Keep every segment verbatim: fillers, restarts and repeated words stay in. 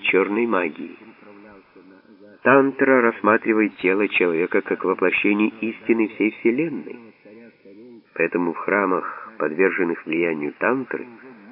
черной магии. Тантра рассматривает тело человека как воплощение истины всей Вселенной. Поэтому в храмах, подверженных влиянию тантры,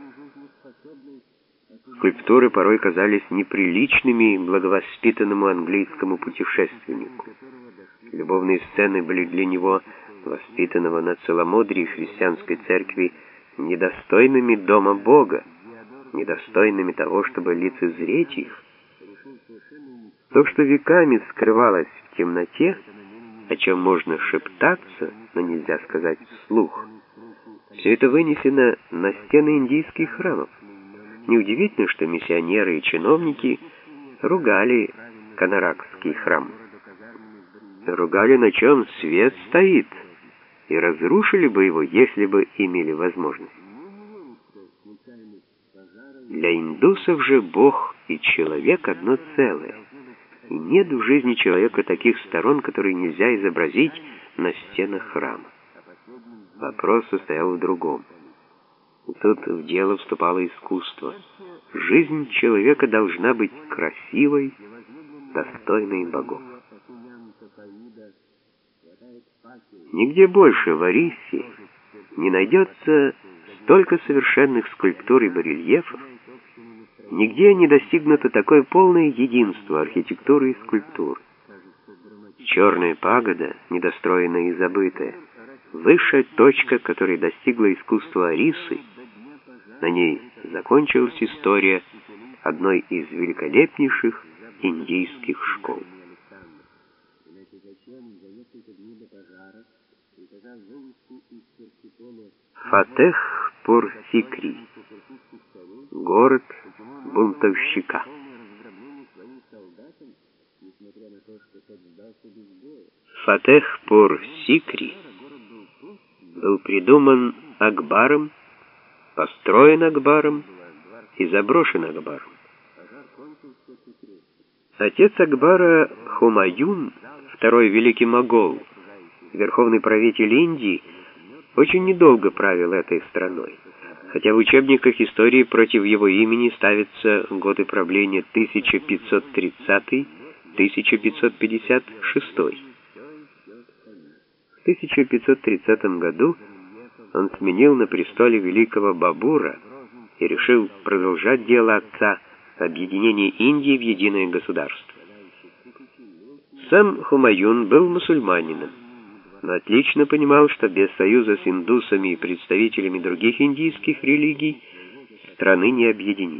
скульптуры порой казались неприличными благовоспитанному английскому путешественнику. Любовные сцены были для него, воспитанного на целомудрии христианской церкви, недостойными дома Бога, недостойными того, чтобы лицезреть их. То, что веками скрывалось в темноте, о чем можно шептаться, но нельзя сказать вслух, все это вынесено на стены индийских храмов. Неудивительно, что миссионеры и чиновники ругали Конаракский храм. Ругали, на чем свет стоит, и разрушили бы его, если бы имели возможность. Для индусов же Бог и человек одно целое, и нет в жизни человека таких сторон, которые нельзя изобразить на стенах храма. Вопрос состоял в другом. И тут в дело вступало искусство. Жизнь человека должна быть красивой, достойной богов. Нигде больше в Ориссе не найдется столько совершенных скульптур и барельефов, нигде не достигнуто такое полное единство архитектуры и скульптуры. Черная пагода, недостроенная и забытая, высшая точка, которой достигло искусство Ориссы. На ней закончилась история одной из великолепнейших индийских школ. Фатехпур-Сикри, город бунтовщика. Фатехпур-Сикри был придуман Акбаром, построен Акбаром и заброшен Акбаром. Отец Акбара Хумаюн, второй великий могол, верховный правитель Индии, очень недолго правил этой страной, хотя в учебниках истории против его имени ставятся годы правления тысяча пятьсот тридцатый — тысяча пятьсот пятьдесят шестой. В тысяча пятьсот тридцатом году он сменил на престоле великого Бабура и решил продолжать дело отца объединения Индии в единое государство. Сам Хумаюн был мусульманином, но отлично понимал, что без союза с индусами и представителями других индийских религий страны не объединить.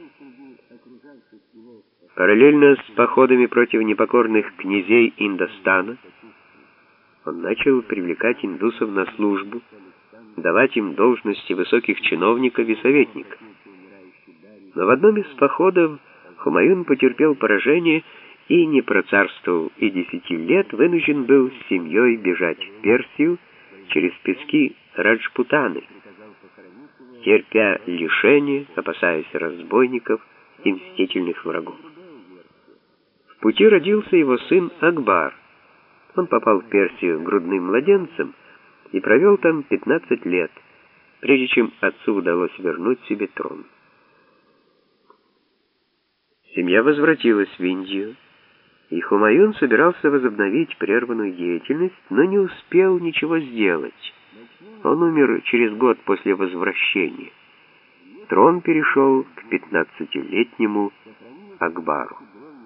Параллельно с походами против непокорных князей Индостана он начал привлекать индусов на службу, давать им должности высоких чиновников и советников. Но в одном из походов Хумаюн потерпел поражение и не процарствовал и десяти лет, вынужден был с семьей бежать в Персию через пески Раджпутаны, терпя лишения, опасаясь разбойников и мстительных врагов. В пути родился его сын Акбар. Он попал в Персию грудным младенцем и провел там пятнадцать лет, прежде чем отцу удалось вернуть себе трон. Семья возвратилась в Индию, и Хумаюн собирался возобновить прерванную деятельность, но не успел ничего сделать. Он умер через год после возвращения. Трон перешел к пятнадцатилетнему Акбару.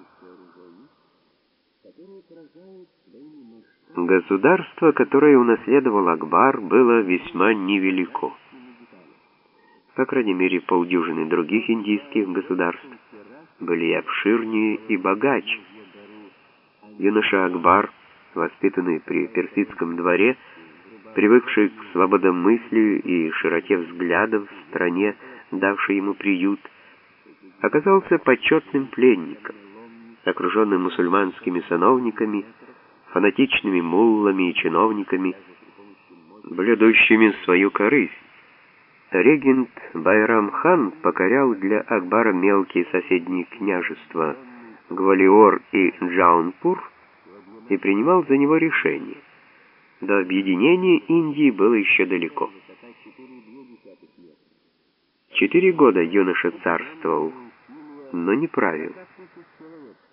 Государство, которое унаследовал Акбар, было весьма невелико. По крайней мере, полдюжины других индийских государств были и обширнее, и богаче. Юноша Акбар, воспитанный при персидском дворе, привыкший к свободомыслию и широте взглядов в стране, давшей ему приют, оказался почетным пленником, окруженным мусульманскими сановниками, фанатичными муллами и чиновниками, блюдущими свою корысть. Регент Байрам-хан покорял для Акбара мелкие соседние княжества Гвалиор и Джаунпур и принимал за него решения. До объединения Индии было еще далеко. Четыре года юноша царствовал но не правил.